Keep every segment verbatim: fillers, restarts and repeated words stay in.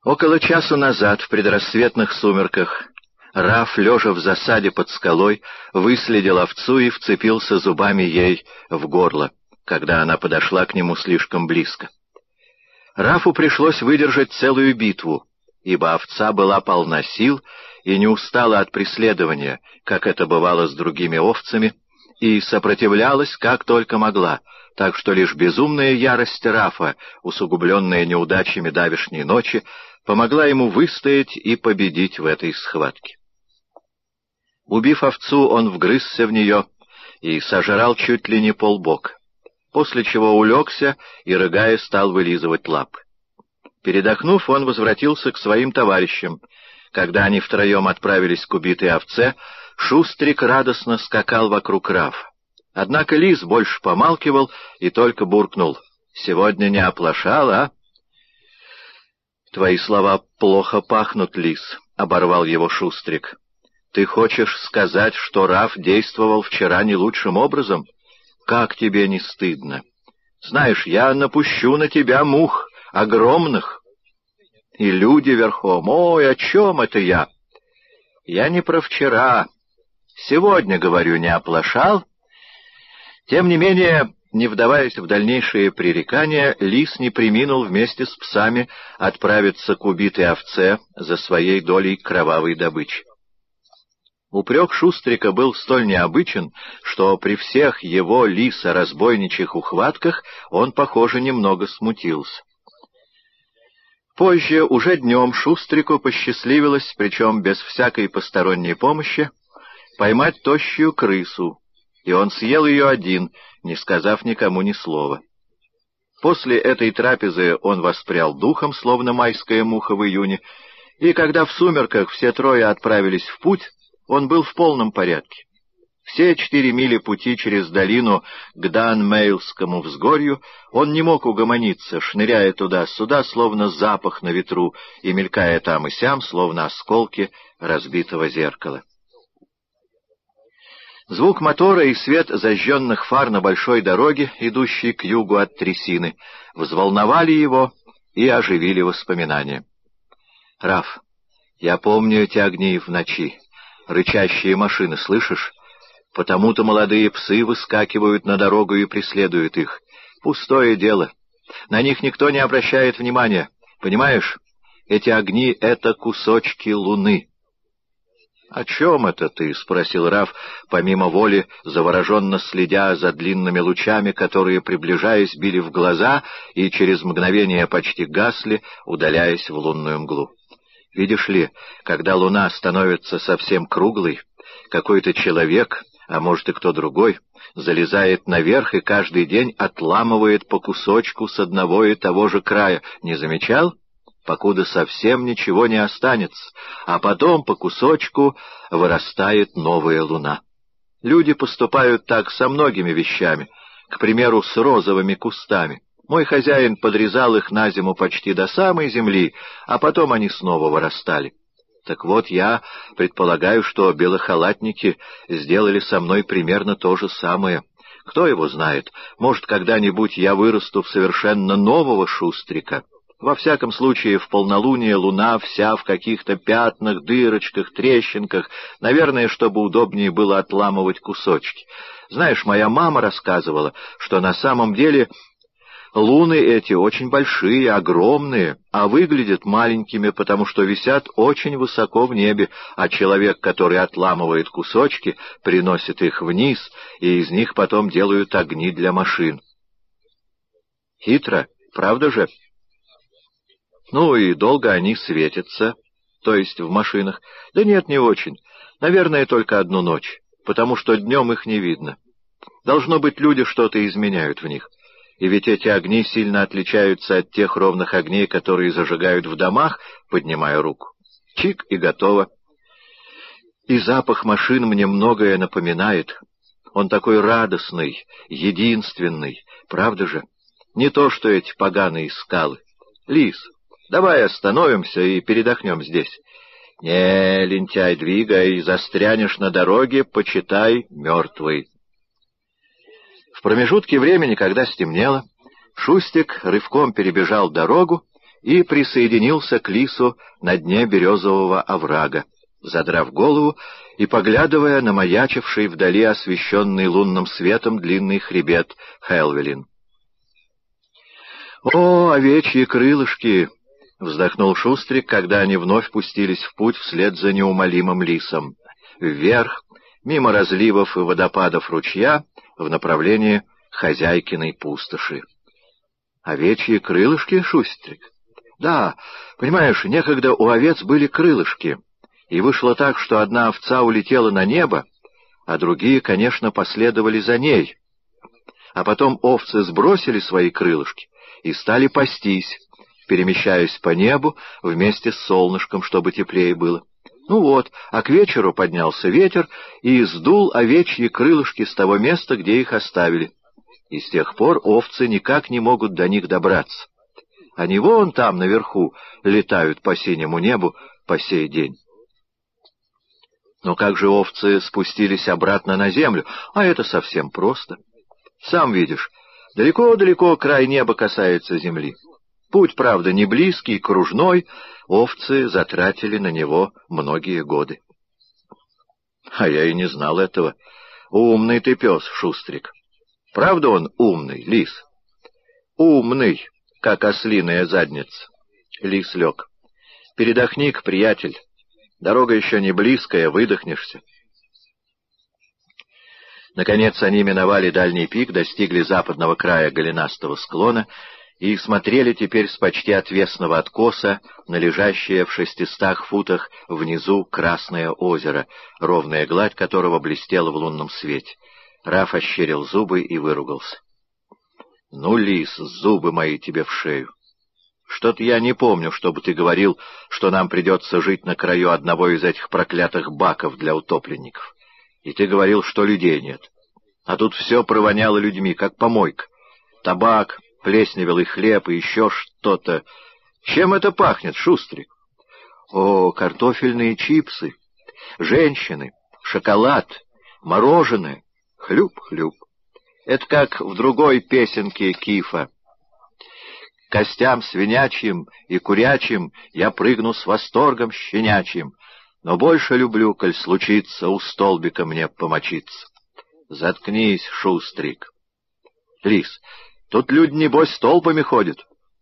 Около часу назад, в предрассветных сумерках, Раф, лежа в засаде под скалой, выследил овцу и вцепился зубами ей в горло, когда она подошла к нему слишком близко. Рафу пришлось выдержать целую битву, ибо овца была полна сил и не устала от преследования, как это бывало с другими овцами, и сопротивлялась как только могла, так что лишь безумная ярость Рафа, усугубленная неудачами давешней ночи, помогла ему выстоять и победить в этой схватке. Убив овцу, он вгрызся в нее и сожрал чуть ли не полбока, после чего улегся и, рыгая, стал вылизывать лапы. Передохнув, он возвратился к своим товарищам. Когда они втроем отправились к убитой овце, Шустрик радостно скакал вокруг Рафа. Однако лис больше помалкивал и только буркнул: «Сегодня не оплошал, а?» «Твои слова плохо пахнут, лис», — оборвал его Шустрик. «Ты хочешь сказать, что Раф действовал вчера не лучшим образом? Как тебе не стыдно? Знаешь, я напущу на тебя мух, огромных. И люди верхом. Ой, о чем это я? Я не про вчера. Сегодня, говорю, не оплошал». Тем не менее, не вдаваясь в дальнейшие пререкания, лис не преминул вместе с псами отправиться к убитой овце за своей долей кровавой добычи. Упрек Шустрика был столь необычен, что при всех его лисо-разбойничьих ухватках он, похоже, немного смутился. Позже, уже днем, Шустрику посчастливилось, причем без всякой посторонней помощи, поймать тощую крысу, и он съел ее один, не сказав никому ни слова. После этой трапезы он воспрял духом, словно майская муха в июне, и когда в сумерках все трое отправились в путь, он был в полном порядке. Все четыре мили пути через долину к Дан-Мейлскому взгорью он не мог угомониться, шныряя туда-сюда, словно запах на ветру, и мелькая там и сям, словно осколки разбитого зеркала. Звук мотора и свет зажженных фар на большой дороге, идущей к югу от трясины, взволновали его и оживили воспоминания. «Раф, я помню эти огни в ночи. Рычащие машины, слышишь? Потому-то молодые псы выскакивают на дорогу и преследуют их. Пустое дело. На них никто не обращает внимания. Понимаешь, эти огни — это кусочки луны». «О чем это ты?» — спросил Раф, помимо воли, завороженно следя за длинными лучами, которые, приближаясь, били в глаза и через мгновение почти гасли, удаляясь в лунную мглу. «Видишь ли, когда луна становится совсем круглой, какой-то человек, а может и кто другой, залезает наверх и каждый день отламывает по кусочку с одного и того же края. Не замечал? Покуда совсем ничего не останется, а потом по кусочку вырастает новая луна. Люди поступают так со многими вещами, к примеру, с розовыми кустами. Мой хозяин подрезал их на зиму почти до самой земли, а потом они снова вырастали. Так вот, я предполагаю, что белохалатники сделали со мной примерно то же самое. Кто его знает, может, когда-нибудь я вырасту в совершенно нового Шустрика. Во всяком случае, в полнолуние луна вся в каких-то пятнах, дырочках, трещинках, наверное, чтобы удобнее было отламывать кусочки. Знаешь, моя мама рассказывала, что на самом деле луны эти очень большие, огромные, а выглядят маленькими, потому что висят очень высоко в небе, а человек, который отламывает кусочки, приносит их вниз, и из них потом делают огни для машин. Хитро, правда же? Ну и долго они светятся, то есть в машинах. Да нет, не очень. Наверное, только одну ночь, потому что днем их не видно. Должно быть, люди что-то изменяют в них. И ведь эти огни сильно отличаются от тех ровных огней, которые зажигают в домах, поднимая руку. Чик, и готово. И запах машин мне многое напоминает. Он такой радостный, единственный, правда же? Не то, что эти поганые скалы. Лис, давай остановимся и передохнем здесь. Не, лентяй, двигай, застрянешь на дороге, почитай, мертвый. В промежутке времени, когда стемнело, Шустик рывком перебежал дорогу и присоединился к лису на дне березового оврага, задрав голову и поглядывая на маячивший вдали освещенный лунным светом длинный хребет Хелвелин. «О, овечьи крылышки!» — вздохнул Шустрик, когда они вновь пустились в путь вслед за неумолимым лисом. Вверх, мимо разливов и водопадов ручья, в направлении хозяйкиной пустоши. «Овечьи крылышки, Шустрик?» «Да, понимаешь, некогда у овец были крылышки, и вышло так, что одна овца улетела на небо, а другие, конечно, последовали за ней. А потом овцы сбросили свои крылышки и стали пастись, перемещаясь по небу вместе с солнышком, чтобы теплее было. Ну вот, а к вечеру поднялся ветер и сдул овечьи крылышки с того места, где их оставили. И с тех пор овцы никак не могут до них добраться. Они вон там, наверху, летают по синему небу по сей день. Но как же овцы спустились обратно на землю? А это совсем просто. Сам видишь, далеко-далеко край неба касается земли. Путь, правда, не близкий, кружной, овцы затратили на него многие годы. А я и не знал этого. Умный ты пес, Шустрик. Правда он умный, лис? Умный, как ослиная задница. Лис лег. Передохни-ка, приятель. Дорога еще не близкая, выдохнешься. Наконец они миновали дальний пик, достигли западного края голенастого склона и смотрели теперь с почти отвесного откоса на лежащее в шестистах футах внизу Красное озеро, ровная гладь которого блестела в лунном свете. Раф ощерил зубы и выругался. — Ну, лис, зубы мои тебе в шею. Что-то я не помню, чтобы ты говорил, что нам придется жить на краю одного из этих проклятых баков для утопленников. И ты говорил, что людей нет. А тут все провоняло людьми, как помойка. Табак, плесневелый хлеб и еще что-то. Чем это пахнет, Шустрик? О, картофельные чипсы, женщины, шоколад, мороженое, хлюп-хлюп. Это как в другой песенке Кифа. Костям свинячьим и курячим я прыгну с восторгом щенячьим, но больше люблю, коль случится у столбика мне помочиться. Заткнись, Шустрик. Лис, тут люди, небось, толпами ходят.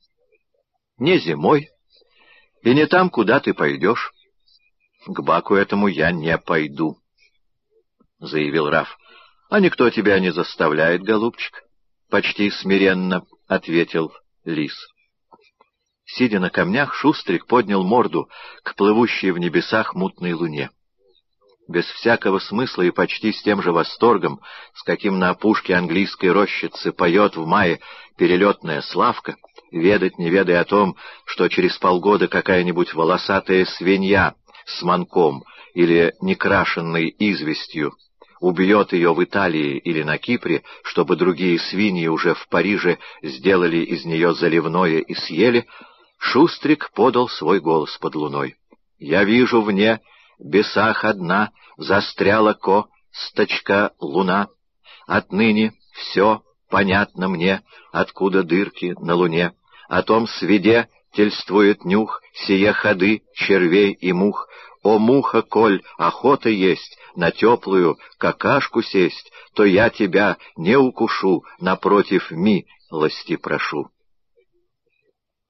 Не зимой, и не там, куда ты пойдешь. К баку этому я не пойду, — заявил Раф. А никто тебя не заставляет, голубчик, — почти смиренно ответил лис. Сидя на камнях, Шустрик поднял морду к плывущей в небесах мутной луне. Без всякого смысла и почти с тем же восторгом, с каким на опушке английской рощицы поет в мае перелетная Славка, ведать не ведая о том, что через полгода какая-нибудь волосатая свинья с манком или некрашенной известью убьет ее в Италии или на Кипре, чтобы другие свиньи уже в Париже сделали из нее заливное и съели, Шустрик подал свой голос под луной. «Я вижу вне бесах одна, застряла косточка луна. Отныне все понятно мне, откуда дырки на луне. О том свидетельствует нюх сие ходы червей и мух. О, муха, коль охота есть на теплую какашку сесть, то я тебя не укушу, напротив, милости прошу».